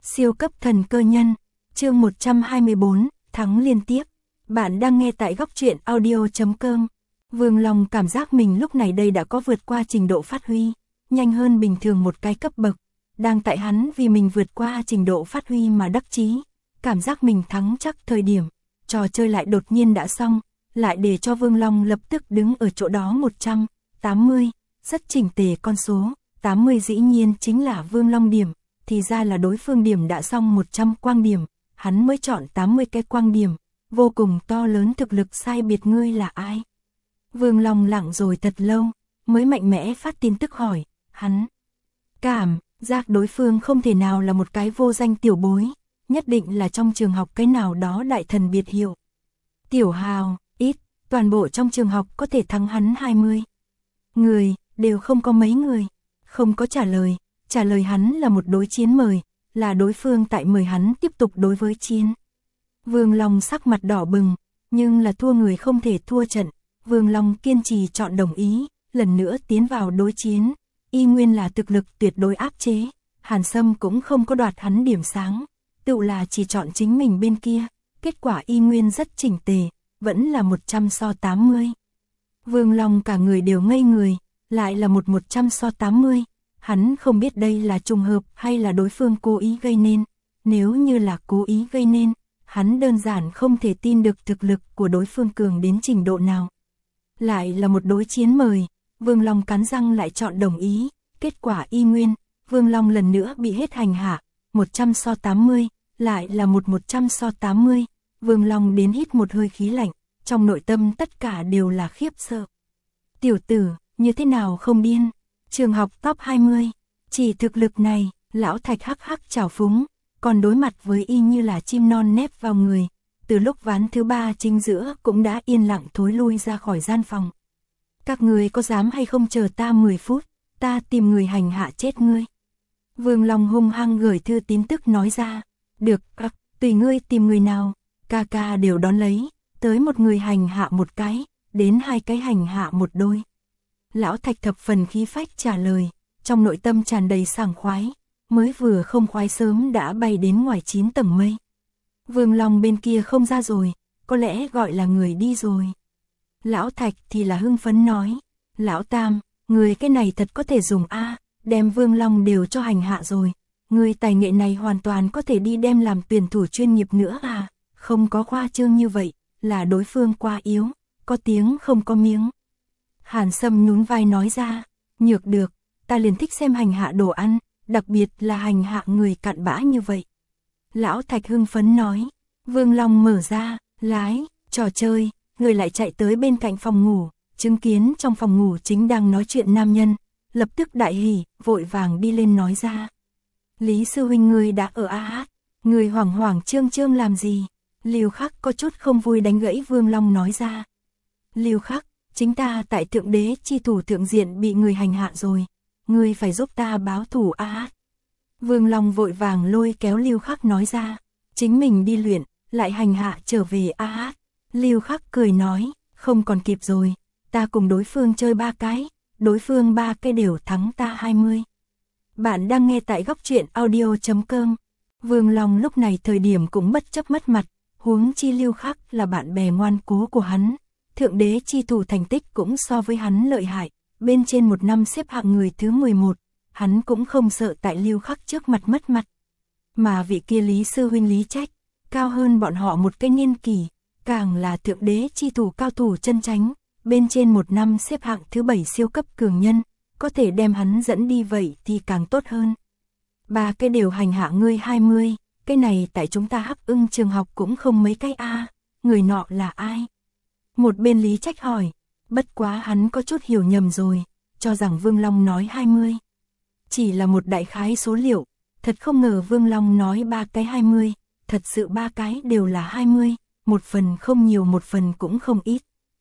Siêu cấp thần cơ nhân, chương 124, thắng liên tiếp. Bạn đang nghe tại góc truyện audio.com. Vương Long cảm giác mình lúc này đây đã có vượt qua trình độ phát huy, nhanh hơn bình thường một cái cấp bậc. Đang tại hắn vì mình vượt qua trình độ phát huy mà đắc chí, cảm giác mình thắng chắc thời điểm. Trò chơi lại đột nhiên đã xong, lại để cho Vương Long lập tức đứng ở chỗ đó 180, rất chỉnh tề con số, 80 dĩ nhiên chính là Vương Long điểm. Thì ra là đối phương điểm đã xong 100 quang điểm, hắn mới chọn 80 cái quang điểm, vô cùng to lớn thực lực sai biệt. Ngươi là ai? Vương Long lặng rồi thật lâu, mới mạnh mẽ phát tin tức hỏi, hắn cảm giác đối phương không thể nào là một cái vô danh tiểu bối, nhất định là trong trường học cái nào đó đại thần biệt hiệu. Tiểu hào, ít, toàn bộ trong trường học có thể thắng hắn 20 người, đều không có mấy người, không có trả lời. Trả lời hắn là một đối chiến mời, là đối phương tại mời hắn tiếp tục đối với chiến. Vương Long sắc mặt đỏ bừng, nhưng là thua người không thể thua trận. Vương Long kiên trì chọn đồng ý, lần nữa tiến vào đối chiến. Y nguyên là thực lực tuyệt đối áp chế, Hàn Sâm cũng không có đoạt hắn điểm sáng, tự là chỉ chọn chính mình bên kia. Kết quả y nguyên rất chỉnh tề, vẫn là 100 so 80. Vương Long cả người đều ngây người, lại là 100 so 80. Hắn không biết đây là trùng hợp hay là đối phương cố ý gây nên. Nếu như là cố ý gây nên, hắn đơn giản không thể tin được thực lực của đối phương cường đến trình độ nào. Lại là một đối chiến mời, Vương Long cắn răng lại chọn đồng ý, kết quả y nguyên, Vương Long lần nữa bị hết hành hạ, 100 so 80, lại là 100 so 80, Vương Long đến hít một hơi khí lạnh, trong nội tâm tất cả đều là khiếp sợ. Tiểu tử, như thế nào không điên? Trường học top 20, chỉ thực lực này, lão Thạch hắc hắc trào phúng, còn đối mặt với y như là chim non nép vào người. Từ lúc ván thứ 3 chính giữa cũng đã yên lặng thối lui ra khỏi gian phòng. Các người có dám hay không chờ ta 10 phút, ta tìm người hành hạ chết ngươi. Vương Long hung hăng gửi thư tin tức nói ra, được, tùy ngươi tìm người nào, ca ca đều đón lấy, tới một người hành hạ một cái, đến 2 cái hành hạ một đôi. Lão Thạch thập phần khí phách trả lời, trong nội tâm tràn đầy sảng khoái, mới vừa không khoái sớm đã bay đến ngoài 9 tầng mây. Vương Long bên kia không ra rồi, có lẽ gọi là người đi rồi. Lão Thạch thì là hưng phấn nói, lão Tam, người cái này thật có thể dùng a, đem Vương Long đều cho hành hạ rồi, người tài nghệ này hoàn toàn có thể đi đem làm tuyển thủ chuyên nghiệp nữa à, không có khoa trương như vậy, là đối phương quá yếu, có tiếng không có miếng. Hàn Sâm nhún vai nói ra, nhược được, ta liền thích xem hành hạ đồ ăn, đặc biệt là hành hạ người cặn bã như vậy. Lão Thạch hưng phấn nói, Vương Long mở ra, lái, trò chơi, người lại chạy tới bên cạnh phòng ngủ, chứng kiến trong phòng ngủ chính đang nói chuyện nam nhân, lập tức đại hỉ, vội vàng đi lên nói ra. Lý sư huynh ngươi đã ở AH, người hoảng hoảng trương trương làm gì? Liêu Khắc có chút không vui đánh gãy Vương Long nói ra. Liêu Khắc, chính ta tại thượng đế chi thủ thượng diện bị người hành hạ rồi, ngươi phải giúp ta báo thù AH. Vương Long vội vàng lôi kéo Liêu Khắc nói ra, chính mình đi luyện, lại hành hạ trở về AH. Liêu Khắc cười nói, không còn kịp rồi, ta cùng đối phương chơi 3 cái, đối phương 3 cái đều thắng ta 20. Bạn đang nghe tại góc truyện audio.com. Vương Long lúc này thời điểm cũng bất chấp mất mặt, huống chi Liêu Khắc là bạn bè ngoan cố của hắn. Thượng đế chi thủ thành tích cũng so với hắn lợi hại, bên trên một năm xếp hạng người thứ 11, hắn cũng không sợ tại Liêu Khắc trước mặt mất mặt. Mà vị kia Lý sư huynh Lý Trách, cao hơn bọn họ một cái niên kỷ, càng là thượng đế chi thủ cao thủ chân chánh, bên trên một năm xếp hạng thứ 7 siêu cấp cường nhân, có thể đem hắn dẫn đi vậy thì càng tốt hơn. 3 cái đều hành hạ ngươi 20, cái này tại chúng ta Hắc Ưng trường học cũng không mấy cái a, người nọ là ai? Một bên Lý Trách hỏi, bất quá hắn có chút hiểu nhầm rồi, cho rằng Vương Long nói 20. Chỉ là một đại khái số liệu, thật không ngờ Vương Long nói 3 cái 20, thật sự 3 cái đều là 20, một phần không nhiều một phần cũng không ít.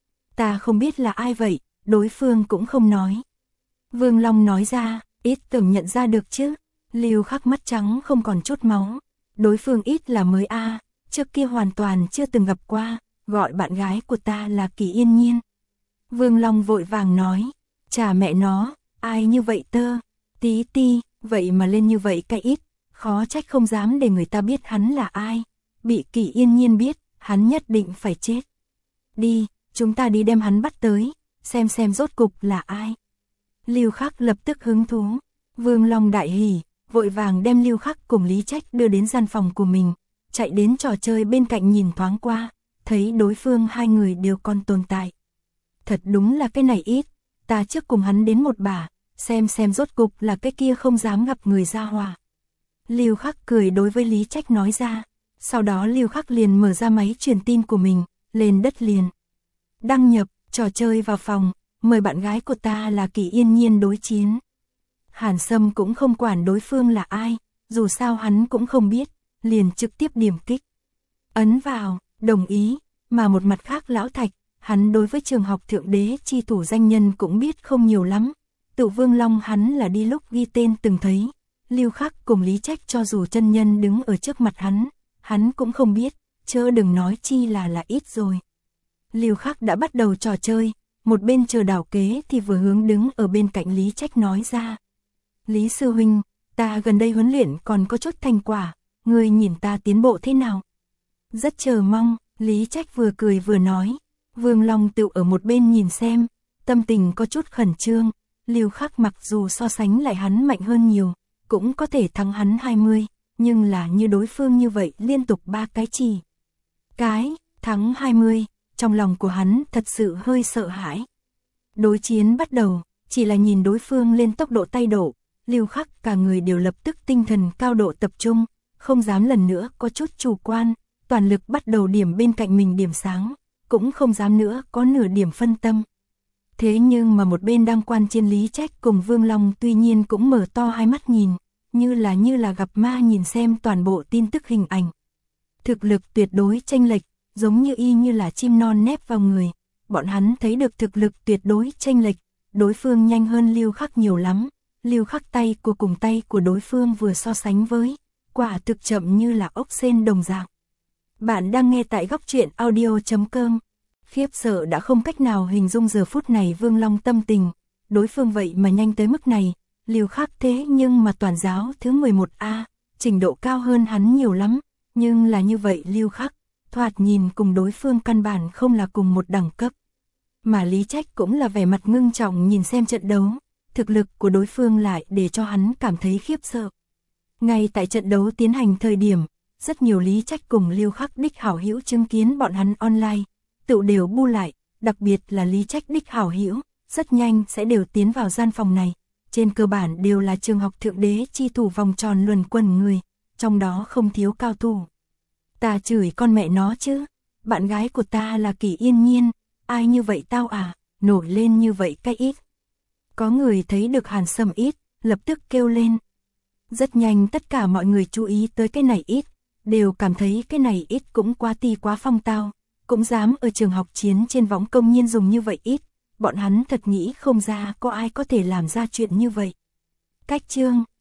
Ta không biết là ai vậy, đối phương cũng không nói. Vương Long nói ra, ít tưởng nhận ra được chứ, Liêu Khắc mắt trắng không còn chút máu, đối phương ít là mới a, trước kia hoàn toàn chưa từng gặp qua, gọi bạn gái của ta là Kỳ Yên Nhiên. Vương Long vội vàng nói, chà mẹ nó, ai như vậy tơ, tí ti, vậy mà lên như vậy cái ít, Khó trách không dám để người ta biết hắn là ai. Bị Kỷ Yên Nhiên biết, hắn nhất định phải chết. Đi, chúng ta đi đem hắn bắt tới, xem rốt cục là ai. Lưu Khắc lập tức hứng thú. Vương Long đại hỉ, vội vàng đem Lưu Khắc cùng Lý Trách đưa đến gian phòng của mình, chạy đến trò chơi bên cạnh nhìn thoáng qua, thấy đối phương hai người đều còn tồn tại. Thật đúng là cái này ít, ta trước cùng hắn đến một bà, xem rốt cục là cái kia không dám gặp người ra hòa. Lưu Khắc cười đối với Lý Trách nói ra, sau đó Lưu Khắc liền mở ra máy truyền tin của mình, lên đất liền. Đăng nhập, trò chơi vào phòng, mời bạn gái của ta là Kỷ Yên Nhiên đối chiến. Hàn Sâm cũng không quản đối phương là ai, dù sao hắn cũng không biết, liền trực tiếp điểm kích. Ấn vào, đồng ý, mà một mặt khác Lão Thạch, hắn đối với trường học thượng đế chi thủ danh nhân cũng biết không nhiều lắm. Tự Vương Long hắn là đi lúc ghi tên từng thấy, Lưu Khắc cùng Lý Trách cho dù chân nhân đứng ở trước mặt hắn cũng không biết, chớ đừng nói chi là ít rồi. Lưu Khắc đã bắt đầu trò chơi, một bên chờ đảo kế thì vừa hướng đứng ở bên cạnh Lý Trách nói ra. Lý sư huynh, ta gần đây huấn luyện còn có chút thành quả, ngươi nhìn ta tiến bộ thế nào? Rất chờ mong, Lý Trách vừa cười vừa nói. Vương Long tự ở một bên nhìn xem, tâm tình có chút khẩn trương. Lưu Khắc mặc dù so sánh lại hắn mạnh hơn nhiều, cũng có thể thắng hắn 20, nhưng là như đối phương như vậy liên tục 3 cái chỉ. Thắng 20, trong lòng của hắn thật sự hơi sợ hãi. Đối chiến bắt đầu, chỉ là nhìn đối phương lên tốc độ tay độ, Lưu Khắc cả người đều lập tức tinh thần cao độ tập trung, không dám lần nữa có chút chủ quan, toàn lực bắt đầu điểm bên cạnh mình điểm sáng, cũng không dám nữa có nửa điểm phân tâm. Thế nhưng mà một bên đang quan chiến Lý Trách cùng Vương Long tuy nhiên cũng mở to hai mắt nhìn, như là gặp ma nhìn xem toàn bộ tin tức hình ảnh. Thực lực tuyệt đối chênh lệch, giống như là chim non nép vào người, bọn hắn thấy được thực lực tuyệt đối chênh lệch, đối phương nhanh hơn Lưu Khắc nhiều lắm, Lưu Khắc tay của cùng tay của đối phương vừa so sánh với, quả thực chậm như là ốc sên đồng dạng. Bạn đang nghe tại góc truyện audio.com. Khiếp sợ đã không cách nào hình dung giờ phút này Vương Long tâm tình, đối phương vậy mà nhanh tới mức này, Lưu Khắc thế nhưng mà toàn giáo thứ 11A, trình độ cao hơn hắn nhiều lắm, nhưng là như vậy Lưu Khắc, thoạt nhìn cùng đối phương căn bản không là cùng một đẳng cấp. Mà Lý Trách cũng là vẻ mặt ngưng trọng nhìn xem trận đấu, thực lực của đối phương lại để cho hắn cảm thấy khiếp sợ. Ngay tại trận đấu tiến hành thời điểm, rất nhiều Lý Trách cùng Lưu Khắc đích hảo hữu chứng kiến bọn hắn online, tự đều bu lại, đặc biệt là Lý Trách đích hảo hữu, rất nhanh sẽ đều tiến vào gian phòng này, trên cơ bản đều là trường học thượng đế chi thủ vòng tròn luẩn quẩn người, trong đó không thiếu cao thủ. Ta chửi con mẹ nó chứ, bạn gái của ta là Kỷ Yên Nhiên, ai như vậy tao à, nổi lên như vậy cái ít. Có người thấy được Hàn Sâm ít, lập tức kêu lên. Rất nhanh tất cả mọi người chú ý tới cái này ít, đều cảm thấy cái này ít cũng quá ti quá phong tao, cũng dám ở trường học chiến trên võng công nhiên dùng như vậy ít, bọn hắn thật nghĩ không ra có ai có thể làm ra chuyện như vậy. Cách chương